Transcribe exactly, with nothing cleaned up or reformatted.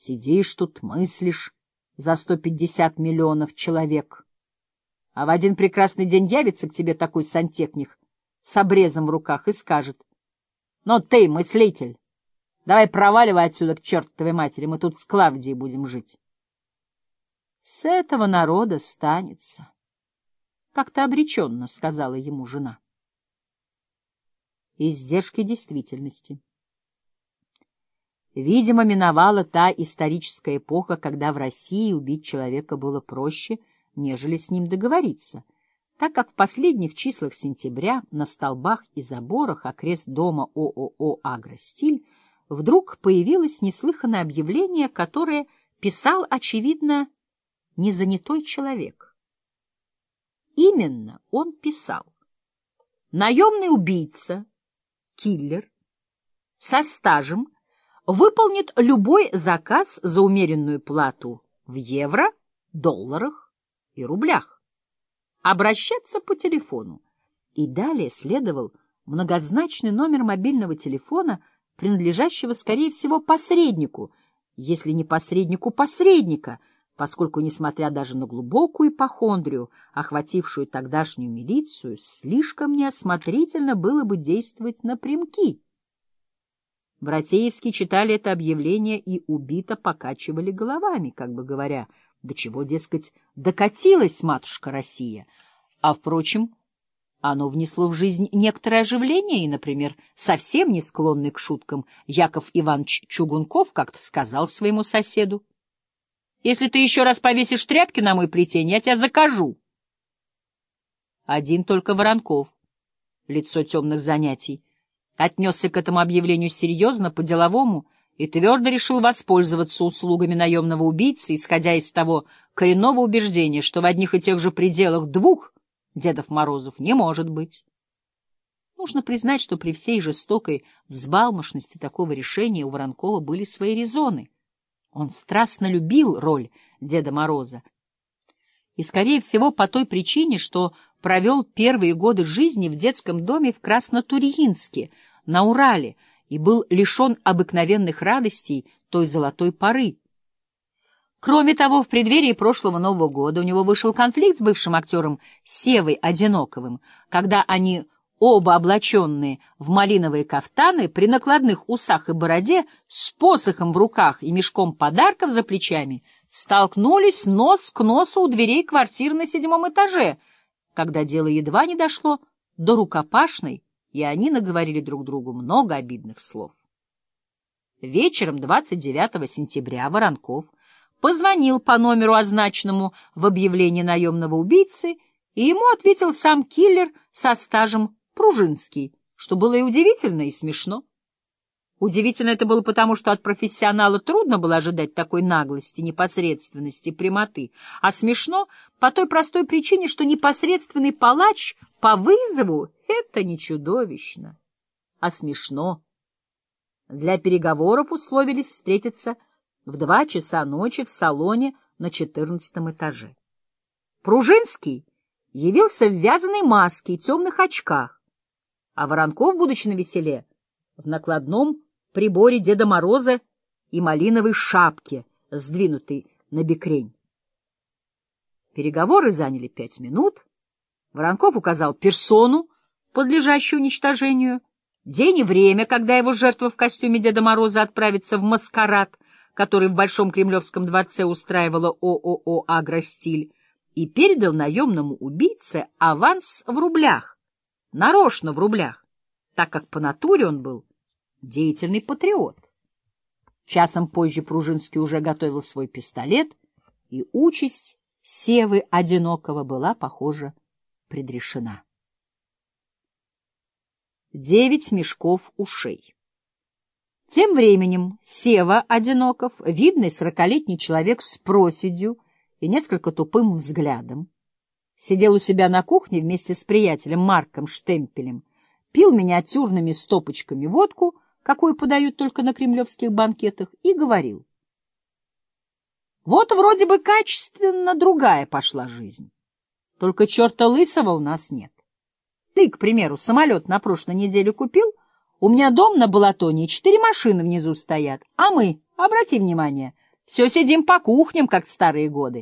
Сидишь тут, мыслишь за сто пятьдесят миллионов человек. А в один прекрасный день явится к тебе такой сантехник с обрезом в руках и скажет: «Ну ты, мыслитель, давай проваливай отсюда к чертовой матери, мы тут с Клавдией будем жить». С этого народа станется. Как-то обреченно сказала ему жена. Издержки действительности. Видимо, миновала та историческая эпоха, когда в России убить человека было проще, нежели с ним договориться, так как в последних числах сентября на столбах и заборах окрест дома ООО «Агростиль» вдруг появилось неслыханное объявление, которое писал, очевидно, незанятой человек. Именно он писал: наемный убийца, киллер, со стажем выполнит любой заказ за умеренную плату в евро, долларах и рублях. Обращаться по телефону. И далее следовал многозначный номер мобильного телефона, принадлежащего, скорее всего, посреднику, если не посреднику посредника, поскольку, несмотря даже на глубокую ипохондрию, охватившую тогдашнюю милицию, слишком неосмотрительно было бы действовать напрямки. Братеевские читали это объявление и убито покачивали головами, как бы говоря: до чего, дескать, докатилась матушка Россия. А, впрочем, оно внесло в жизнь некоторое оживление, и, например, совсем не склонный к шуткам Яков Иванович Чугунков как-то сказал своему соседу: «Если ты еще раз повесишь тряпки на мой плетень, я тебя закажу». Один только Воронков, лицо темных занятий, отнесся к этому объявлению серьезно, по-деловому, и твердо решил воспользоваться услугами наемного убийцы, исходя из того коренного убеждения, что в одних и тех же пределах двух Дедов Морозов не может быть. Нужно признать, что при всей жестокой взбалмошности такого решения у Воронкова были свои резоны. Он страстно любил роль Деда Мороза, и, скорее всего, по той причине, что провел первые годы жизни в детском доме в Краснотурьинске, на Урале, и был лишен обыкновенных радостей той золотой поры. Кроме того, в преддверии прошлого Нового года у него вышел конфликт с бывшим актером Севой Одиноковым, когда они, оба облаченные в малиновые кафтаны, при накладных усах и бороде, с посохом в руках и мешком подарков за плечами, столкнулись нос к носу у дверей квартир на седьмом этаже, когда дело едва не дошло до рукопашной, и они наговорили друг другу много обидных слов. Вечером двадцать девятого сентября Воронков позвонил по номеру, означенному в объявлении наемного убийцы, и ему ответил сам киллер со стажем Пружинский, что было и удивительно, и смешно. Удивительно это было потому, что от профессионала трудно было ожидать такой наглости, непосредственности, прямоты, а смешно по той простой причине, что непосредственный палач по вызову — это не чудовищно, а смешно. Для переговоров условились встретиться в два часа ночи в салоне на четырнадцатом этаже. Пружинский явился в вязаной маске и темных очках, а Воронков, будучи навеселе, в накладном приборе Деда Мороза и малиновой шапке, сдвинутой на бекрень. Переговоры заняли пять минут. Воронков указал персону, подлежащую уничтожению, день и время, когда его жертва в костюме Деда Мороза отправится в маскарад, который в Большом Кремлевском дворце устраивала ООО «Агростиль», и передал наемному убийце аванс в рублях, нарочно в рублях, так как по натуре он был деятельный патриот. Часом позже Пружинский уже готовил свой пистолет, и участь Севы Одинокого была, похоже, предрешена. Девять мешков ушей. Тем временем Сева Одиноков, видный сорокалетний человек с проседью и несколько тупым взглядом, сидел у себя на кухне вместе с приятелем Марком Штемпелем, пил миниатюрными стопочками водку, какую подают только на кремлевских банкетах, и говорил: вот вроде бы качественно другая пошла жизнь, только черта лысого у нас нет. Ты, к примеру, самолет на прошлой неделе купил, у меня дом на Балатоне, четыре машины внизу стоят, а мы, обрати внимание, Все сидим по кухням, как в старые годы.